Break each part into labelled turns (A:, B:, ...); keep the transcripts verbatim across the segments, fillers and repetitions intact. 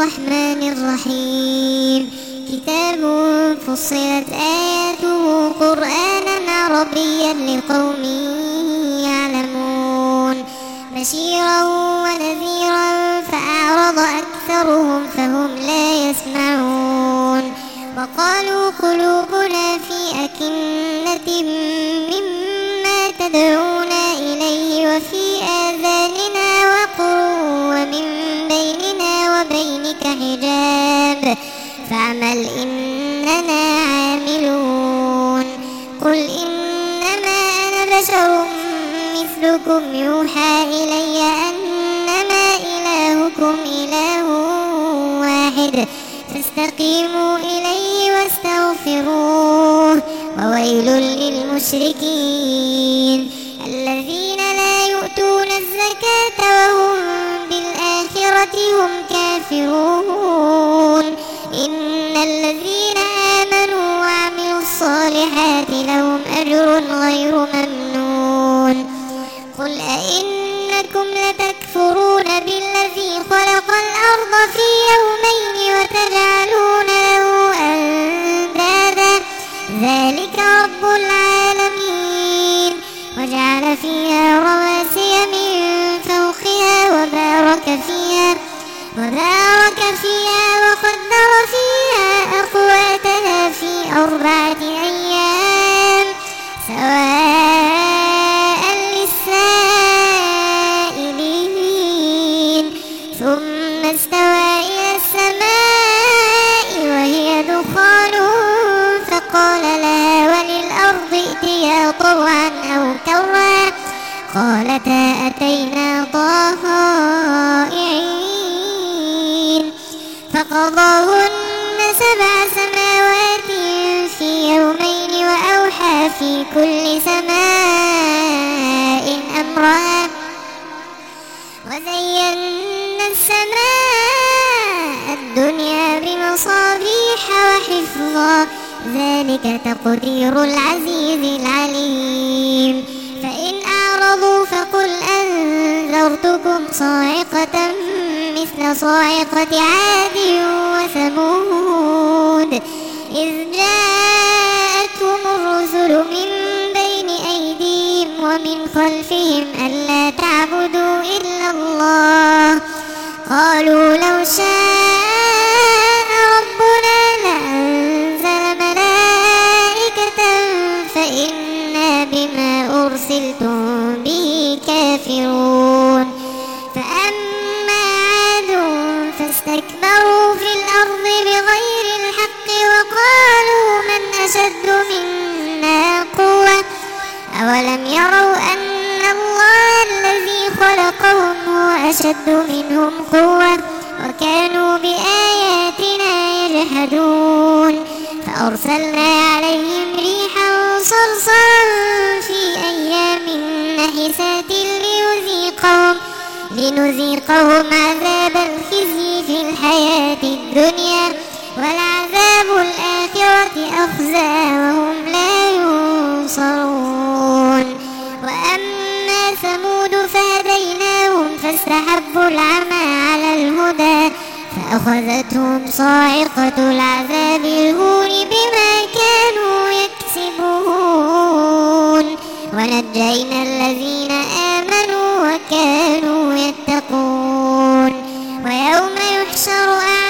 A: الرحمن الرحيم كتاب فصلت آياته قرآنا عربيا لقوم يعلمون بشيرا ونذيرا فأعرض أكثرهم فهم لا يسمعون وقالوا قلوبنا في أكنة مما تدعونا إليه وفي آذاننا وقر ومن بيننا وبينك حجاب فاعمل إننا عاملون قل إنما أنا بشر مثلكم يوحى إلي أنما إلهكم إله واحد فاستقيموا إليه واستغفروه وويل للمشركين الذين لا يؤتون الزكاة وهم بالآخرة هم كافرون إن الذين آمنوا وعملوا الصالحات لهم أجر غير ممنون قل أئنكم لتكفرون بالذي خلق الأرض في يومين وتجعلون له أندادا ذلك رب العالمين وجعل فيها رواسي من فوقها وبارك فيها وبارك فيها وقدر فيها أقواتها في أربعة أيام سواء للسائلين ثم استوى إلى السماء وهي دخان فقال لها وللأرض ائتيا طوعا أو كرها قالتا أتينا طائعين فقضاهن سبع سماوات في يومين وأوحى في كل سماء أمرها وزينا السماء الدنيا بمصابيح وحفظا ذلك تقدير العزيز العليم فإن أعرضوا فقل أنذرتكم صاعقة مثل صاعقة عاد وثمود إذ جاءتهم الرسل من بين أيديهم ومن خلفهم ألا تعبدوا إلا الله قالوا لو شاء ربنا لأنزل ملائكة فإنا بما أرسلتم به كافرون فأما عاد فاستكبروا في الأرض بغير الحق وقالوا من أشد منا قوة أولم يروا أن الله الذي خلقهم هو أشد منهم قوة وكانوا بآياتنا يجحدون فأرسلنا عليهم ريحا صرصرا في أيام نحسات ليذيقهم لنذيقهم عذاب الخزي في الحياة الدنيا ولعذاب الآخرة أخزى وهم لا ينصرون وأما ثمود فهديناهم فاستحبوا العمى على الهدى فأخذتهم صاعقة العذاب الهون بما كانوا يكسبون ونجينا الذين آمنوا وكانوا يتقون ويوم يحشر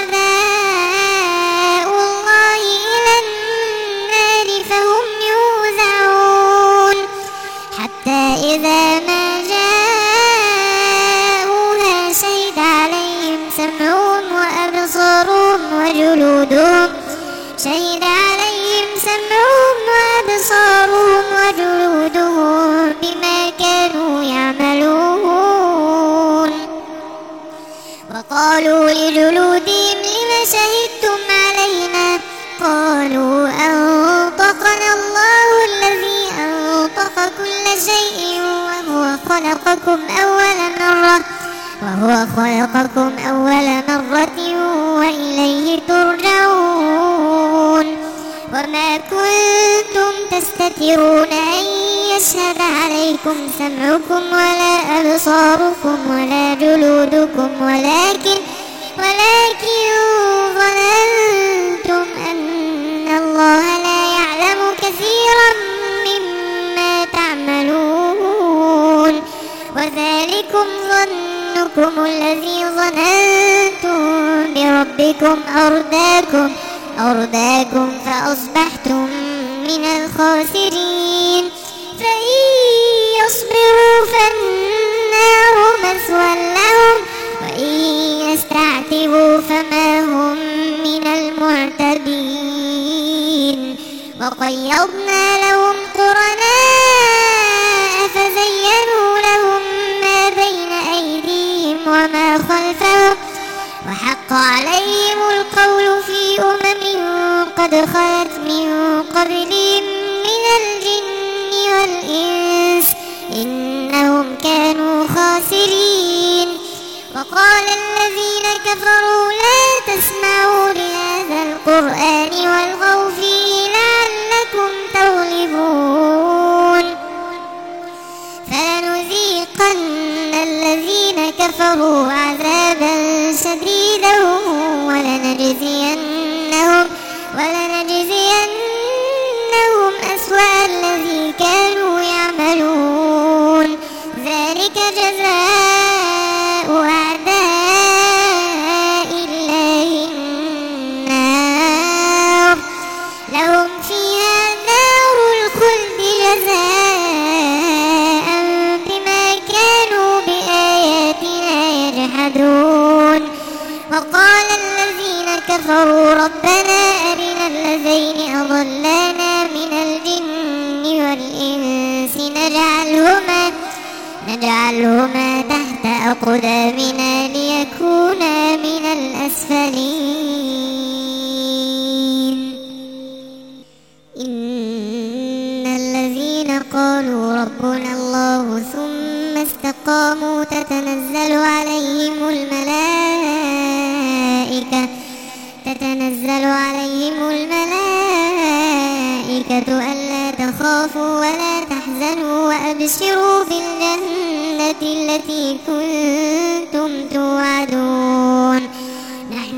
A: أعداء الله إلى النار فهم يوزعون حتى إذا ما جاءوها شهد عليهم سمعهم وأبصارهم وجلودهم شهد عليهم سمعهم وأبصارهم وجلودهم بما كانوا يعملون وقالوا لجلودهم لم شهدتم علينا قالوا أنطقنا الله الذي أنطق كل شيء وهو خلقكم أول مرة وهو خلقكم أول مرة وإليه ترجعون وما كنتم تستترون أن يشهد عليكم سمعكم ولا أبصاركم ولا جلودكم ولكن ولكن ظننتم أن الله لا يعلم كثيرا مما تعملون وذلكم ظنكم الذي ظننتم بربكم أرداكم أرداكم فأصبحتم من الخاسرين فإن يصبروا فالنار مثوى لهم وإن يستعتبوا فما هم من المعتبين وقيضنا لهم قرناء فزينوا لهم ما بين أيديهم وما خلفهم وحق عليهم القول في أمم قد خلت من قبلهم من الجن والإنس إنهم كانوا خاسرين وقال الذين كفروا لا تسمعوا لهذا القرآن والغوا فيه لعلكم تغلبون فلنذيقن الذين كفروا عذابا شديدا ولنجزينهم ولنجزينهم أسوأ الذي كانوا يعملون ذلك جزاء أعداء الله النار لهم فيها نار الخلد جزاء بما كانوا بآياتنا يجحدون وقال الذين كفروا ربنا أرنا الذين أضلانا من الجن والإنس نجعلهما نجعلهما تحت أقدامنا ليكونا من الأسفلين إن الذين قالوا ربنا الله ثم استقاموا تتنزل عليهم الملائكة تتنزل عليهم الملائكة ألا تخافوا ولا تحزنوا وأبشروا بالجنة التي كنتم توعدون نحن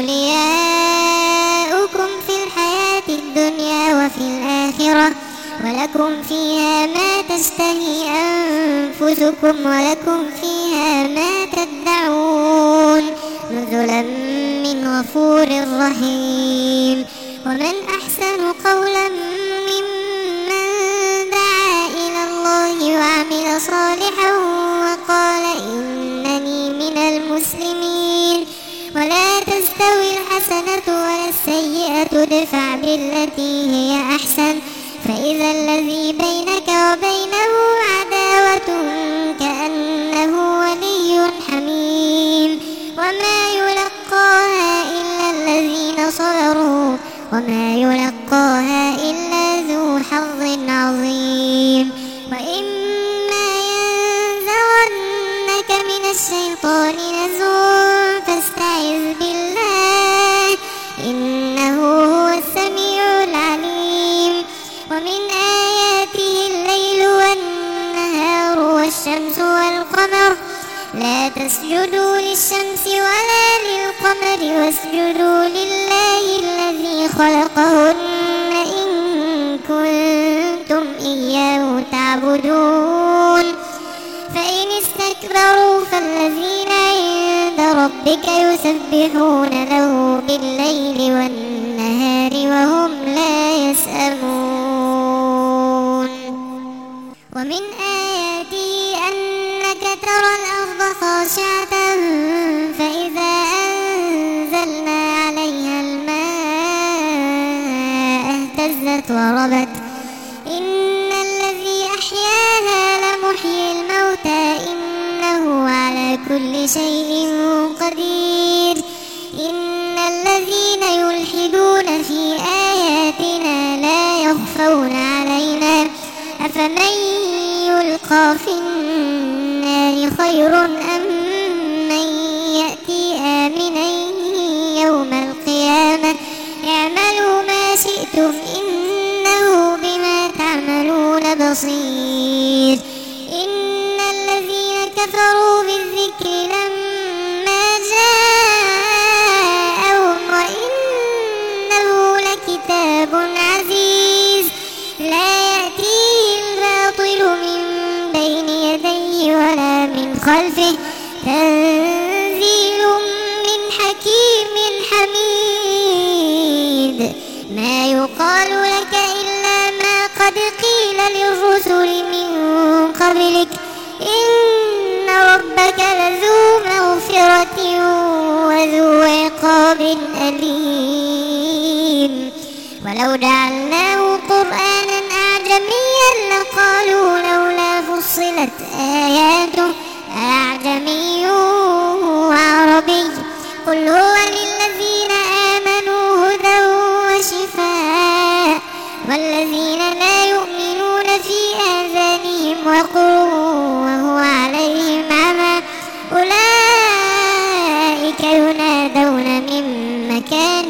A: أولياؤكم في الحياة الدنيا وفي الآخرة ولكم فيها ما تشتهي أنفسكم ولكم فيها ما تدعون نزلا من غفور رحيم ومن أحسن قولا ممن دعا إلى الله وعمل صالحا وقال إنني من المسلمين ولا تستوي الحسنة ولا السيئة ادفع بالتي هي أحسن فإذا الذي بينك وبينه عداوة كأنه ولي حميم وما يلقاها إلا الذين صبروا وما يلقاها إلا ذو حظ عظيم وإما ينزغنك من الشيطان نزغ فاستعذ بالله إنه هو السميع العليم ومن آياته الليل والنهار والشمس والقمر لا تسجدوا للشمس ولا للقمر واسجدوا لله الذي خلقهن إن كنتم إياه تعبدون فإن استكبروا فالذين عند ربك يسبحون له بالليل والنهار وهم لا يسأمون ومن آياته أنك ترى الأرض خاشعة فإذا أنزلنا عليها الماء اهتزت وربت إن الذي أحياها لمحيي الموتى إنه على كل شيء قدير إن الذين يلحدون في آياتنا لا يخفون علينا أفمن يلقى في النار خير أم من يأتي آمنا يوم القيامة اعملوا ما شئتم إنه بما تعملون بصير إن الذين كفروا بالذكر لما جاء بين يديه ولا من خلفه تنزيل من حكيم حميد ما يقال لك إلا ما قد قيل للرسل من قبلك إن ربك لذو مغفرة وذو عقاب أليم ولو جعلناه قرآنا أعجميا لقالوا لولا فصلت آياته أعجمي وعربي قل هو للذين آمنوا هدى وشفاء والذين لا يؤمنون في آذانهم وقر وهو عليهم عمى أولئك ينادون من مكان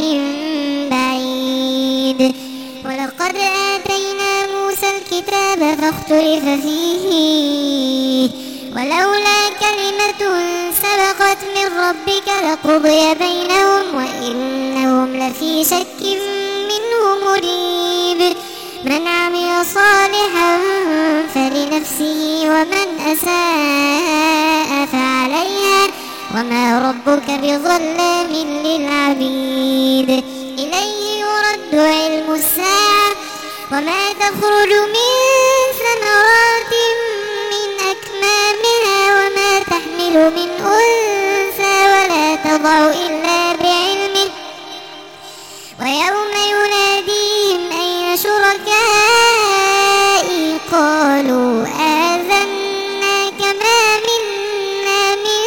A: بعيد ولقد آتينا موسى الكتاب فاختلف فيه ولولا كلمة سبقت من ربك لقضي بينهم وإنهم لفي شك منه مريب من عمل صالحا فلنفسه ومن أساء فعليها وما ربك بظلام للعبيد إليه يرد علم الساعة وما تخرج من ثمرات من أكمامها وما تحمل من أنثى ولا تضع إلا بعلمه ويوم يناديهم أين شركائي قالوا آذناك ما منا من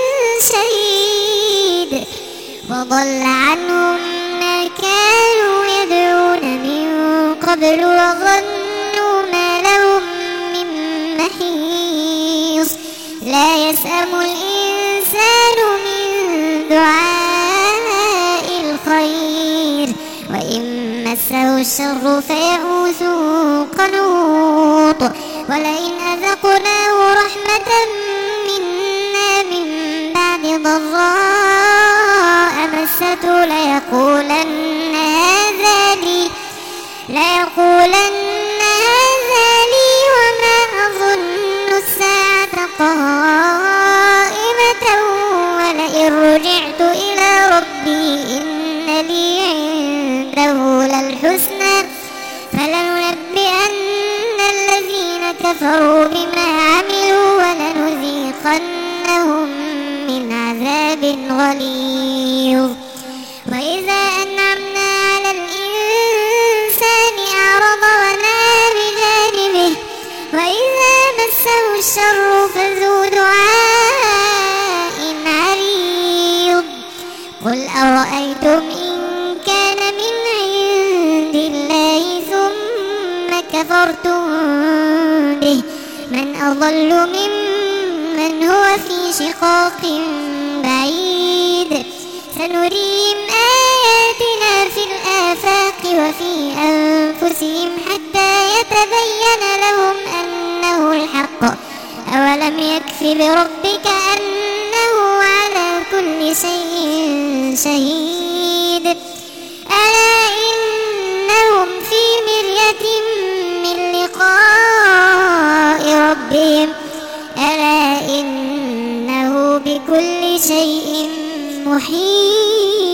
A: شهيد وضل عنهم ما كانوا يدعون من قبل وظنوا ما لهم من محيص لا يسأم الإنسان من دعاء الخير وإن مسه الشر فيئوس قنوط ولئن أذقناه رحمة منا من بعد ضراء مسته ليقولن هذا لي ليقولن هذا لي وما أظن الساعة قائمة ولئن رجعت إلى ربي إن لي عنده للحسنى فلننبئن الذين كفروا بما عملوا ولنذيقنهم من عذاب غليظ وإذا أنعمنا على الإنسان أعرض ونأى بجانبه وإذا مسه الشر فذو دعاء عريض قل أرأيتم إن كان من عند الله ثم كفرتم به من أضل ممن هو في شقاق بعيد سنريهم آياتنا في الآفاق وفي أنفسهم حتى يتبين لهم أنه الحق أولم يكف بربك أنه على كل شيء شهيد ألا إنهم في مرية من لقاء ربهم ألا إنه بكل شيء محيط